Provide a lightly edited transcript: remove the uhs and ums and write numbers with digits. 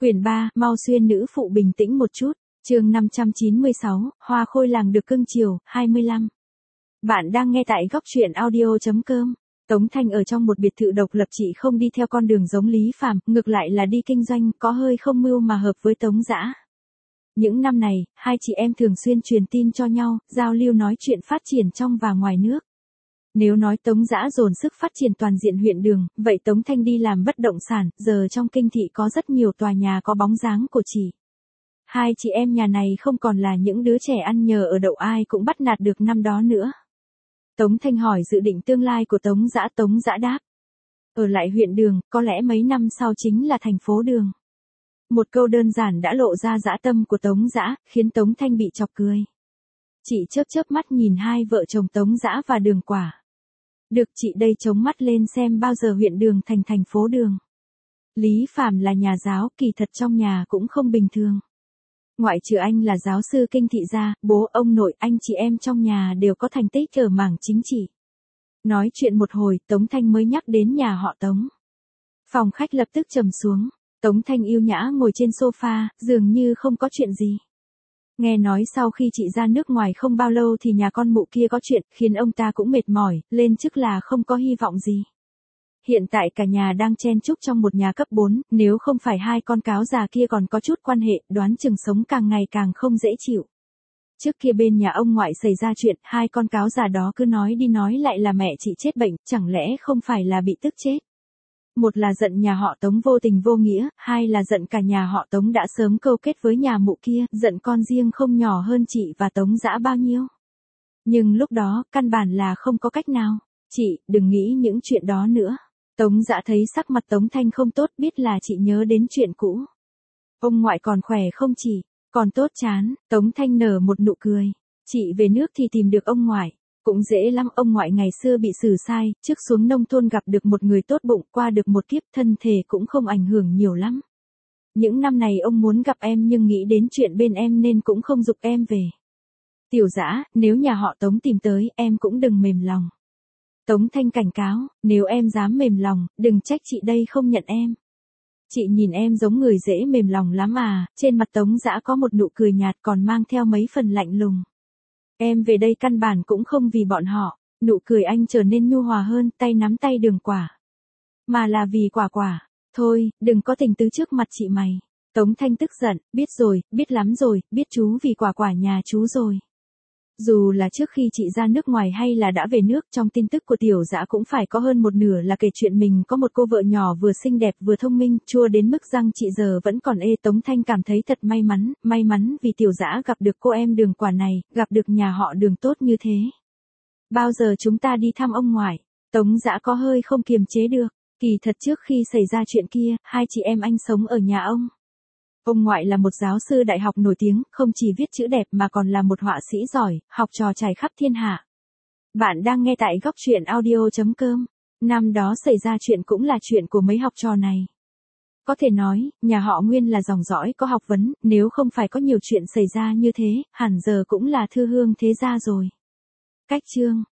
Quyển 3, mau xuyên nữ phụ bình tĩnh một chút. Chương 596, Hoa khôi làng được cưng chiều, 25. Bạn đang nghe tại góc truyện audio.com. Tống Thanh ở trong một biệt thự độc lập, chị không đi theo con đường giống Lý Phàm, ngược lại là đi kinh doanh, có hơi không mưu mà hợp với Tống Dã. Những năm này, hai chị em thường xuyên truyền tin cho nhau, giao lưu nói chuyện phát triển trong và ngoài nước. Nếu nói Tống Dã dồn sức phát triển toàn diện huyện Đường, vậy Tống Thanh đi làm bất động sản, giờ trong kinh thị có rất nhiều tòa nhà có bóng dáng của chị. Hai chị em nhà này không còn là những đứa trẻ ăn nhờ ở đậu ai cũng bắt nạt được năm đó nữa. Tống Thanh hỏi dự định tương lai của Tống Dã đáp. Ở lại huyện Đường, có lẽ mấy năm sau chính là thành phố Đường. Một câu đơn giản đã lộ ra dã tâm của Tống Dã, khiến Tống Thanh bị chọc cười. Chị chớp mắt nhìn hai vợ chồng Tống Dã và Đường Quả. Được, chị đây chống mắt lên xem bao giờ huyện Đường thành thành phố Đường. Lý Phàm là nhà giáo, kỳ thật trong nhà cũng không bình thường. Ngoại trừ anh là giáo sư kinh thị ra, bố, ông nội, anh chị em trong nhà đều có thành tích ở mảng chính trị. Nói chuyện một hồi, Tống Thanh mới nhắc đến nhà họ Tống. Phòng khách lập tức trầm xuống. Tống Thanh yêu nhã ngồi trên sofa, dường như không có chuyện gì. Nghe nói sau khi chị ra nước ngoài không bao lâu thì nhà con mụ kia có chuyện, khiến ông ta cũng mệt mỏi, lên chức là không có hy vọng gì. Hiện tại cả nhà đang chen chúc trong một nhà cấp 4, nếu không phải hai con cáo già kia còn có chút quan hệ, đoán chừng sống càng ngày càng không dễ chịu. Trước kia bên nhà ông ngoại xảy ra chuyện, hai con cáo già đó cứ nói đi nói lại là mẹ chị chết bệnh, chẳng lẽ không phải là bị tức chết. Một là giận nhà họ Tống vô tình vô nghĩa, hai là giận cả nhà họ Tống đã sớm câu kết với nhà mụ kia, giận con riêng không nhỏ hơn chị và Tống Dã bao nhiêu. Nhưng lúc đó, căn bản là không có cách nào. Chị, đừng nghĩ những chuyện đó nữa. Tống Dã thấy sắc mặt Tống Thanh không tốt, biết là chị nhớ đến chuyện cũ. Ông ngoại còn khỏe không chị? Còn tốt chán, Tống Thanh nở một nụ cười. Chị về nước thì tìm được ông ngoại. Cũng dễ lắm, ông ngoại ngày xưa bị xử sai, trước xuống nông thôn gặp được một người tốt bụng, qua được một kiếp, thân thể cũng không ảnh hưởng nhiều lắm. Những năm này ông muốn gặp em nhưng nghĩ đến chuyện bên em nên cũng không giục em về. Tiểu Dã, nếu nhà họ Tống tìm tới, em cũng đừng mềm lòng. Tống Thanh cảnh cáo, nếu em dám mềm lòng, đừng trách chị đây không nhận em. Chị nhìn em giống người dễ mềm lòng lắm à, trên mặt Tống Dã có một nụ cười nhạt còn mang theo mấy phần lạnh lùng. Em về đây căn bản cũng không vì bọn họ, nụ cười anh trở nên nhu hòa hơn, tay nắm tay Đường Quả. Mà là vì Quả. Thôi, đừng có tình tứ trước mặt chị mày. Tống Thanh tức giận, biết rồi, biết lắm rồi, biết chú vì Quả nhà chú rồi. Dù là trước khi chị ra nước ngoài hay là đã về nước, trong tin tức của Tiểu Dã cũng phải có hơn một nửa là kể chuyện mình có một cô vợ nhỏ vừa xinh đẹp vừa thông minh, chua đến mức răng chị giờ vẫn còn ê. Tống Thanh cảm thấy thật may mắn vì Tiểu Dã gặp được cô em Đường Quả này, gặp được nhà họ Đường tốt như thế. Bao giờ chúng ta đi thăm ông ngoại? Tống Dã có hơi không kiềm chế được, kỳ thật trước khi xảy ra chuyện kia, hai chị em anh sống ở nhà ông. Ông ngoại là một giáo sư đại học nổi tiếng, không chỉ viết chữ đẹp mà còn là một họa sĩ giỏi, học trò trải khắp thiên hạ. Bạn đang nghe tại góc truyện audio.com. Năm đó xảy ra chuyện cũng là chuyện của mấy học trò này. Có thể nói, nhà họ Nguyên là dòng dõi có học vấn, nếu không phải có nhiều chuyện xảy ra như thế, hẳn giờ cũng là thư hương thế gia rồi. Cách chương